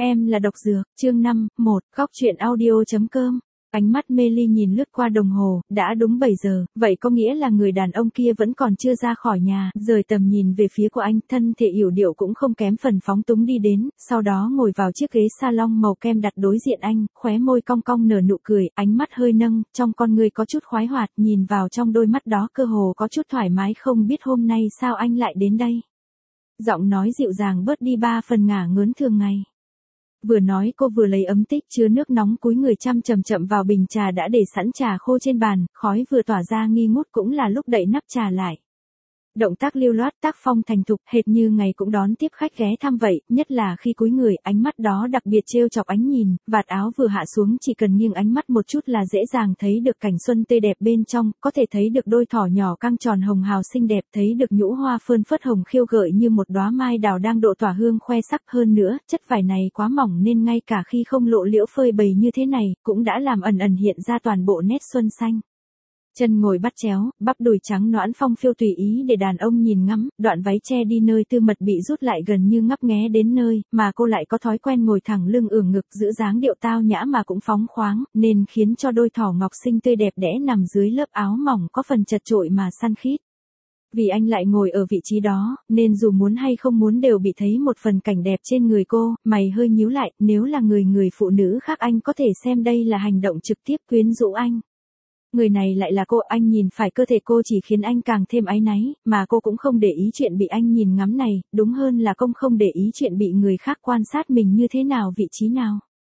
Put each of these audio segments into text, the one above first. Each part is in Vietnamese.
Em là độc dược, chương 5, 1, góc truyện audio.com. Ánh mắt mê ly nhìn lướt qua đồng hồ, đã đúng 7 giờ, vậy có nghĩa là người đàn ông kia vẫn còn chưa ra khỏi nhà, rời tầm nhìn về phía của anh, thân thể yểu điệu cũng không kém phần phóng túng đi đến, sau đó ngồi vào chiếc ghế salon màu kem đặt đối diện anh, khóe môi cong cong nở nụ cười, ánh mắt hơi nâng, trong con người có chút khoái hoạt, nhìn vào trong đôi mắt đó cơ hồ có chút thoải mái, không biết hôm nay sao anh lại đến đây. Giọng nói dịu dàng bớt đi 3 phần ngả ngớn thường ngày. Vừa nói cô vừa lấy ấm tích chứa nước nóng cúi người chậm chậm vào bình trà đã để sẵn trà khô trên bàn, khói vừa tỏa ra nghi ngút cũng là lúc đậy nắp trà lại. Động tác lưu loát, tác phong thành thục, hệt như ngày cũng đón tiếp khách ghé thăm vậy, nhất là khi cúi người, ánh mắt đó đặc biệt trêu chọc ánh nhìn, vạt áo vừa hạ xuống chỉ cần nghiêng ánh mắt một chút là dễ dàng thấy được cảnh xuân tươi đẹp bên trong, có thể thấy được đôi thỏ nhỏ căng tròn hồng hào xinh đẹp, thấy được nhũ hoa phơn phớt hồng khiêu gợi như một đóa mai đào đang độ tỏa hương khoe sắc, hơn nữa, chất vải này quá mỏng nên ngay cả khi không lộ liễu phơi bày như thế này, cũng đã làm ẩn ẩn hiện ra toàn bộ nét xuân xanh. Chân ngồi bắt chéo, bắp đùi trắng nõn phong phiêu tùy ý để đàn ông nhìn ngắm, đoạn váy che đi nơi tư mật bị rút lại gần như ngấp nghé đến nơi, mà cô lại có thói quen ngồi thẳng lưng ưỡn ngực giữ dáng điệu tao nhã mà cũng phóng khoáng, nên khiến cho đôi thỏ ngọc xinh tươi đẹp đẽ nằm dưới lớp áo mỏng có phần chật chội mà săn khít. Vì anh lại ngồi ở vị trí đó, nên dù muốn hay không muốn đều bị thấy một phần cảnh đẹp trên người cô, mày hơi nhíu lại, nếu là người phụ nữ khác anh có thể xem đây là hành động trực tiếp quyến rũ anh. Người này lại là cô, anh nhìn phải cơ thể cô chỉ khiến anh càng thêm áy náy, mà cô cũng không để ý chuyện bị anh nhìn ngắm này, đúng hơn là công không để ý chuyện bị người khác quan sát mình như thế nào vị trí nào.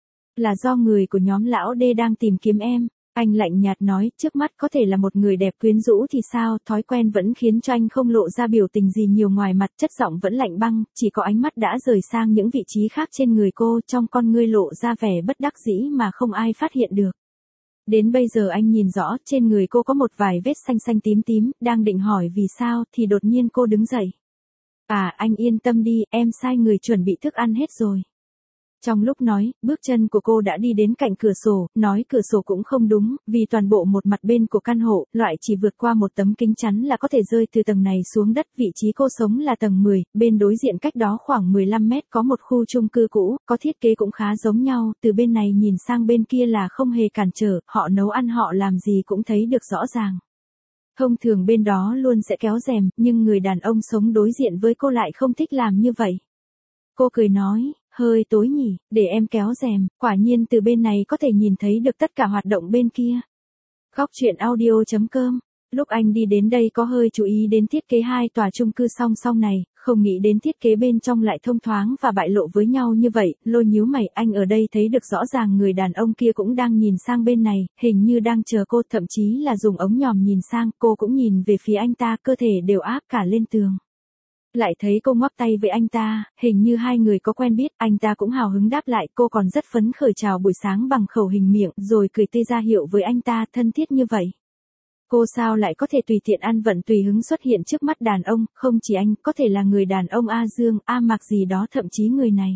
Là do người của nhóm lão D đang tìm kiếm em. Anh lạnh nhạt nói, trước mắt có thể là một người đẹp quyến rũ thì sao, thói quen vẫn khiến cho anh không lộ ra biểu tình gì nhiều ngoài mặt, chất giọng vẫn lạnh băng, chỉ có ánh mắt đã rời sang những vị trí khác trên người cô, trong con ngươi lộ ra vẻ bất đắc dĩ mà không ai phát hiện được. Đến bây giờ anh nhìn rõ, trên người cô có một vài vết xanh xanh tím tím, đang định hỏi vì sao, thì đột nhiên cô đứng dậy. Anh yên tâm đi, em sai người chuẩn bị thức ăn hết rồi. Trong lúc nói, bước chân của cô đã đi đến cạnh cửa sổ, nói cửa sổ cũng không đúng, vì toàn bộ một mặt bên của căn hộ, loại chỉ vượt qua một tấm kính chắn là có thể rơi từ tầng này xuống đất, vị trí cô sống là tầng 10, bên đối diện cách đó khoảng 15 mét có một khu chung cư cũ, có thiết kế cũng khá giống nhau, từ bên này nhìn sang bên kia là không hề cản trở, họ nấu ăn họ làm gì cũng thấy được rõ ràng. Thông thường bên đó luôn sẽ kéo rèm, nhưng người đàn ông sống đối diện với cô lại không thích làm như vậy. Cô cười nói, hơi tối nhỉ, để em kéo rèm, quả nhiên từ bên này có thể nhìn thấy được tất cả hoạt động bên kia. Góc truyện audio.com. Lúc anh đi đến đây có hơi chú ý đến thiết kế hai tòa chung cư song song này, không nghĩ đến thiết kế bên trong lại thông thoáng và bại lộ với nhau như vậy, Lôi nhíu mày, anh ở đây thấy được rõ ràng người đàn ông kia cũng đang nhìn sang bên này, hình như đang chờ cô, thậm chí là dùng ống nhòm nhìn sang, cô cũng nhìn về phía anh ta, cơ thể đều áp cả lên tường. Lại thấy cô ngoắc tay với anh ta, hình như hai người có quen biết, anh ta cũng hào hứng đáp lại, cô còn rất phấn khởi chào buổi sáng bằng khẩu hình miệng, rồi cười tươi ra hiệu với anh ta, thân thiết như vậy. Cô sao lại có thể tùy tiện ăn vận tùy hứng xuất hiện trước mắt đàn ông, không chỉ anh, có thể là người đàn ông A Dương, A Mạc gì đó, thậm chí người này.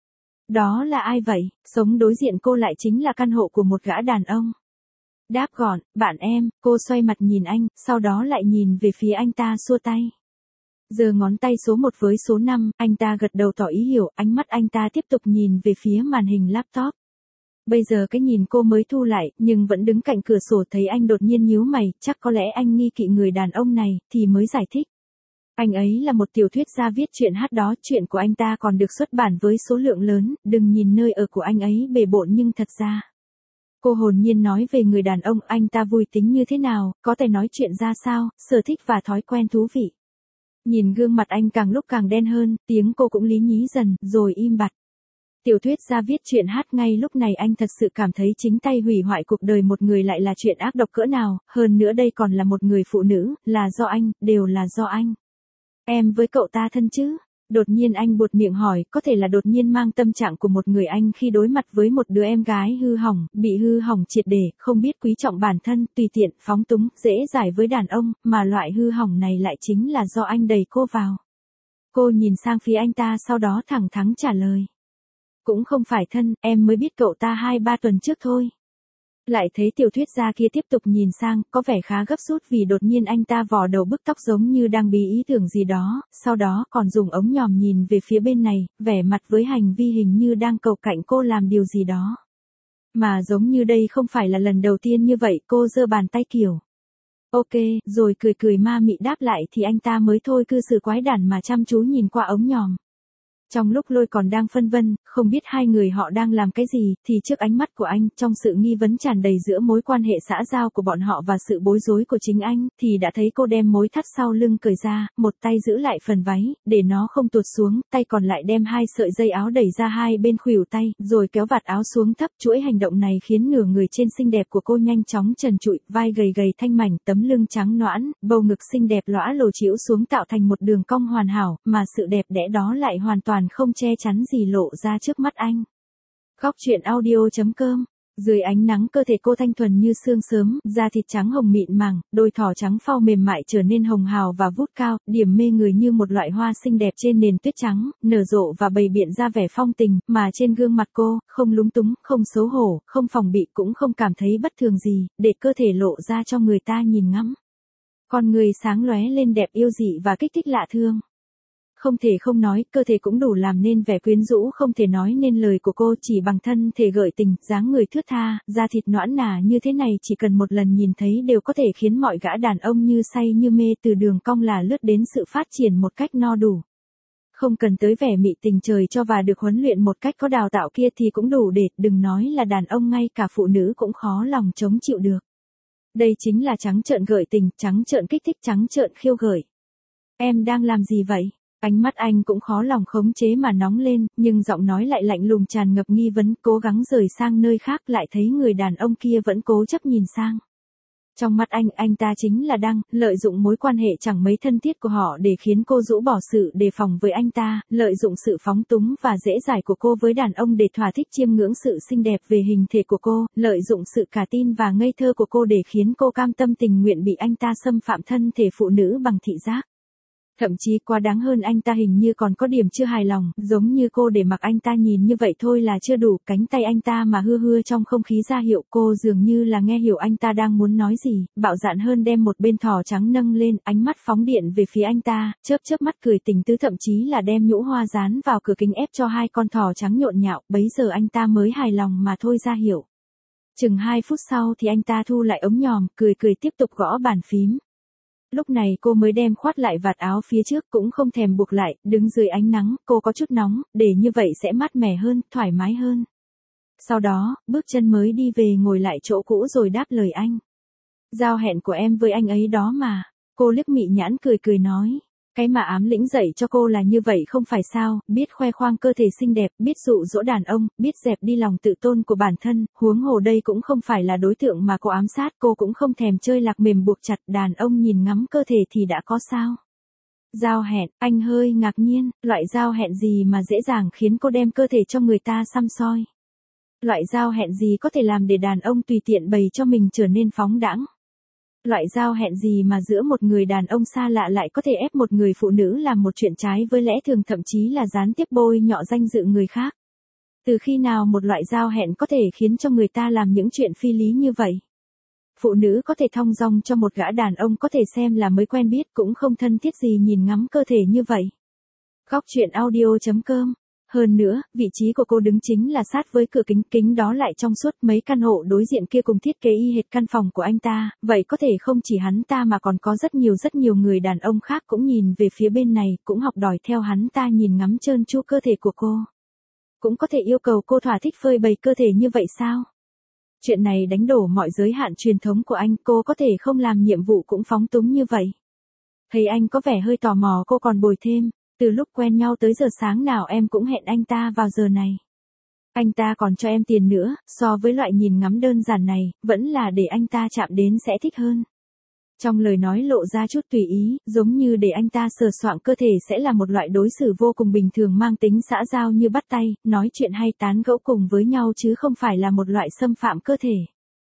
Đó là ai vậy? Sống đối diện cô lại chính là căn hộ của một gã đàn ông. Đáp gọn, bạn em, cô xoay mặt nhìn anh, sau đó lại nhìn về phía anh ta xua tay. Giơ ngón tay số 1 với số 5, anh ta gật đầu tỏ ý hiểu, ánh mắt anh ta tiếp tục nhìn về phía màn hình laptop. Bây giờ cái nhìn cô mới thu lại, nhưng vẫn đứng cạnh cửa sổ thấy anh đột nhiên nhíu mày, chắc có lẽ anh nghi kỵ người đàn ông này, thì mới giải thích. Anh ấy là một tiểu thuyết gia viết truyện hát đó, chuyện của anh ta còn được xuất bản với số lượng lớn, đừng nhìn nơi ở của anh ấy bề bộn nhưng thật ra. Cô hồn nhiên nói về người đàn ông, anh ta vui tính như thế nào, có thể nói chuyện ra sao, sở thích và thói quen thú vị. Nhìn gương mặt anh càng lúc càng đen hơn, tiếng cô cũng lý nhí dần, rồi im bặt. Tiểu thuyết gia viết truyện hát, ngay lúc này anh thật sự cảm thấy chính tay hủy hoại cuộc đời một người lại là chuyện ác độc cỡ nào, hơn nữa đây còn là một người phụ nữ, là do anh, đều là do anh. Em với cậu ta thân chứ? Đột nhiên anh buột miệng hỏi, có thể là đột nhiên mang tâm trạng của một người anh khi đối mặt với một đứa em gái hư hỏng, bị hư hỏng triệt để, không biết quý trọng bản thân, tùy tiện, phóng túng, dễ dãi với đàn ông, mà loại hư hỏng này lại chính là do anh đẩy cô vào. Cô nhìn sang phía anh ta sau đó thẳng thắn trả lời. Cũng không phải thân, em mới biết cậu ta 2-3 tuần trước thôi. Lại thấy tiểu thuyết gia kia tiếp tục nhìn sang, có vẻ khá gấp rút vì đột nhiên anh ta vò đầu bứt tóc giống như đang bí ý tưởng gì đó, sau đó còn dùng ống nhòm nhìn về phía bên này, vẻ mặt với hành vi hình như đang cầu cạnh cô làm điều gì đó. Mà giống như đây không phải là lần đầu tiên như vậy, cô giơ bàn tay kiểu. Ok, rồi cười cười ma mị đáp lại thì anh ta mới thôi cư xử quái đản mà chăm chú nhìn qua ống nhòm. Trong lúc Lôi còn đang phân vân, không biết hai người họ đang làm cái gì, thì trước ánh mắt của anh, trong sự nghi vấn tràn đầy giữa mối quan hệ xã giao của bọn họ và sự bối rối của chính anh, thì đã thấy cô đem mối thắt sau lưng cởi ra, một tay giữ lại phần váy, để nó không tuột xuống, tay còn lại đem hai sợi dây áo đẩy ra hai bên khuỷu tay, rồi kéo vạt áo xuống thấp. Chuỗi hành động này khiến nửa người trên xinh đẹp của cô nhanh chóng trần trụi, vai gầy gầy thanh mảnh, tấm lưng trắng nõn, bầu ngực xinh đẹp lõa lồ trĩu xuống tạo thành một đường cong hoàn hảo, mà sự đẹp đẽ đó lại hoàn toàn không che chắn gì lộ ra trước mắt anh. Góc truyện audio.com. Dưới ánh nắng cơ thể cô thanh thuần như sương sớm, da thịt trắng hồng mịn màng, đôi thỏ trắng phao mềm mại trở nên hồng hào và vút cao, điểm mê người như một loại hoa xinh đẹp trên nền tuyết trắng, nở rộ và bày biện ra vẻ phong tình, mà trên gương mặt cô, không lúng túng, không xấu hổ, không phòng bị cũng không cảm thấy bất thường gì, để cơ thể lộ ra cho người ta nhìn ngắm. Con người sáng lóe lên đẹp yêu dị và kích thích lạ thương. Không thể không nói, cơ thể cũng đủ làm nên vẻ quyến rũ không thể nói nên lời của cô, chỉ bằng thân thể gợi tình, dáng người thướt tha, da thịt nõn nà như thế này chỉ cần một lần nhìn thấy đều có thể khiến mọi gã đàn ông như say như mê, từ đường cong là lướt đến sự phát triển một cách no đủ. Không cần tới vẻ mị tình trời cho và được huấn luyện một cách có đào tạo kia thì cũng đủ để, đừng nói là đàn ông, ngay cả phụ nữ cũng khó lòng chống chịu được. Đây chính là trắng trợn gợi tình, trắng trợn kích thích, trắng trợn khiêu gợi. Em đang làm gì vậy? Ánh mắt anh cũng khó lòng khống chế mà nóng lên, nhưng giọng nói lại lạnh lùng tràn ngập nghi vấn, cố gắng rời sang nơi khác lại thấy người đàn ông kia vẫn cố chấp nhìn sang. Trong mắt anh ta chính là đang lợi dụng mối quan hệ chẳng mấy thân thiết của họ để khiến cô rũ bỏ sự đề phòng với anh ta, lợi dụng sự phóng túng và dễ dãi của cô với đàn ông để thỏa thích chiêm ngưỡng sự xinh đẹp về hình thể của cô, lợi dụng sự cả tin và ngây thơ của cô để khiến cô cam tâm tình nguyện bị anh ta xâm phạm thân thể phụ nữ bằng thị giác. Thậm chí quá đáng hơn, anh ta hình như còn có điểm chưa hài lòng, giống như cô để mặc anh ta nhìn như vậy thôi là chưa đủ, cánh tay anh ta mà hưa hưa trong không khí ra hiệu, cô dường như là nghe hiểu anh ta đang muốn nói gì, bạo dạn hơn đem một bên thỏ trắng nâng lên, ánh mắt phóng điện về phía anh ta, chớp chớp mắt cười tình tứ, thậm chí là đem nhũ hoa dán vào cửa kính ép cho hai con thỏ trắng nhộn nhạo, bấy giờ anh ta mới hài lòng mà thôi ra hiệu. Chừng 2 phút sau thì anh ta thu lại ống nhòm, cười cười tiếp tục gõ bàn phím. Lúc này cô mới đem khoát lại vạt áo phía trước, cũng không thèm buộc lại, đứng dưới ánh nắng, cô có chút nóng, để như vậy sẽ mát mẻ hơn, thoải mái hơn. Sau đó, bước chân mới đi về ngồi lại chỗ cũ rồi đáp lời anh. Giao hẹn của em với anh ấy đó mà. Cô liếc mị nhãn cười cười nói. Cái mà Ám Lĩnh dạy cho cô là như vậy không phải sao, biết khoe khoang cơ thể xinh đẹp, biết dụ dỗ đàn ông, biết dẹp đi lòng tự tôn của bản thân, huống hồ đây cũng không phải là đối tượng mà cô ám sát, cô cũng không thèm chơi lạc mềm buộc chặt, đàn ông nhìn ngắm cơ thể thì đã có sao. Giao hẹn, anh hơi ngạc nhiên, loại giao hẹn gì mà dễ dàng khiến cô đem cơ thể cho người ta xăm soi. Loại giao hẹn gì có thể làm để đàn ông tùy tiện bày cho mình trở nên phóng đãng. Loại giao hẹn gì mà giữa một người đàn ông xa lạ lại có thể ép một người phụ nữ làm một chuyện trái với lẽ thường, thậm chí là gián tiếp bôi nhọ danh dự người khác. Từ khi nào một loại giao hẹn có thể khiến cho người ta làm những chuyện phi lý như vậy? Phụ nữ có thể thong dong cho một gã đàn ông có thể xem là mới quen biết cũng không thân thiết gì nhìn ngắm cơ thể như vậy. Góc truyện audio.com. Hơn nữa, vị trí của cô đứng chính là sát với cửa kính, kính đó lại trong suốt, mấy căn hộ đối diện kia cùng thiết kế y hệt căn phòng của anh ta, vậy có thể không chỉ hắn ta mà còn có rất nhiều người đàn ông khác cũng nhìn về phía bên này, cũng học đòi theo hắn ta nhìn ngắm trơn tru cơ thể của cô. Cũng có thể yêu cầu cô thỏa thích phơi bày cơ thể như vậy sao? Chuyện này đánh đổ mọi giới hạn truyền thống của anh, cô có thể không làm nhiệm vụ cũng phóng túng như vậy. Thấy anh có vẻ hơi tò mò, cô còn bồi thêm. Từ lúc quen nhau tới giờ sáng nào em cũng hẹn anh ta vào giờ này. Anh ta còn cho em tiền nữa, so với loại nhìn ngắm đơn giản này, vẫn là để anh ta chạm đến sẽ thích hơn. Trong lời nói lộ ra chút tùy ý, giống như để anh ta sờ soạng cơ thể sẽ là một loại đối xử vô cùng bình thường mang tính xã giao như bắt tay, nói chuyện hay tán gẫu cùng với nhau chứ không phải là một loại xâm phạm cơ thể.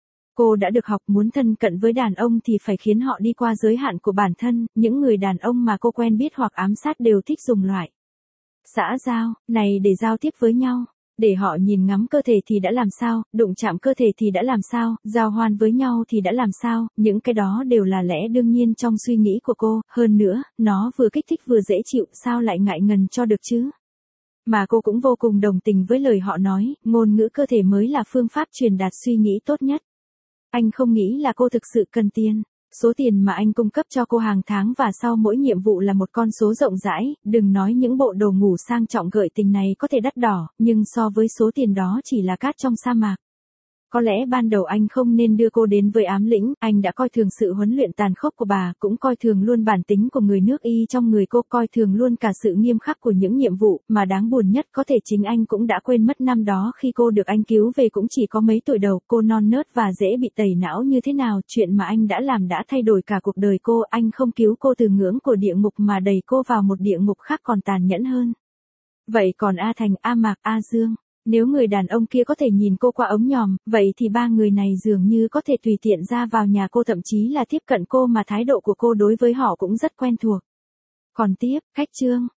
Cô đã được học muốn thân cận với đàn ông thì phải khiến họ đi qua giới hạn của bản thân, những người đàn ông mà cô quen biết hoặc ám sát đều thích dùng loại xã giao này để giao tiếp với nhau. Để họ nhìn ngắm cơ thể thì đã làm sao, đụng chạm cơ thể thì đã làm sao, giao hoan với nhau thì đã làm sao, những cái đó đều là lẽ đương nhiên trong suy nghĩ của cô, hơn nữa, nó vừa kích thích vừa dễ chịu, sao lại ngại ngần cho được chứ? Mà cô cũng vô cùng đồng tình với lời họ nói, ngôn ngữ cơ thể mới là phương pháp truyền đạt suy nghĩ tốt nhất. Anh không nghĩ là cô thực sự cần tiền. Số tiền mà anh cung cấp cho cô hàng tháng và sau mỗi nhiệm vụ là một con số rộng rãi, đừng nói những bộ đồ ngủ sang trọng gợi tình này có thể đắt đỏ, nhưng so với số tiền đó chỉ là cát trong sa mạc. Có lẽ ban đầu anh không nên đưa cô đến với ám lĩnh, anh đã coi thường sự huấn luyện tàn khốc của bà, cũng coi thường luôn bản tính của người nước y trong người cô, coi thường luôn cả sự nghiêm khắc của những nhiệm vụ, mà đáng buồn nhất có thể chính anh cũng đã quên mất năm đó khi cô được anh cứu về cũng chỉ có mấy tuổi đầu, cô non nớt và dễ bị tẩy não như thế nào, chuyện mà anh đã làm đã thay đổi cả cuộc đời cô, anh không cứu cô từ ngưỡng của địa ngục mà đẩy cô vào một địa ngục khác còn tàn nhẫn hơn. Vậy còn A Thành, A Mạc, A Dương? Nếu người đàn ông kia có thể nhìn cô qua ống nhòm, vậy thì ba người này dường như có thể tùy tiện ra vào nhà cô, thậm chí là tiếp cận cô, mà thái độ của cô đối với họ cũng rất quen thuộc. Còn tiếp, cách chương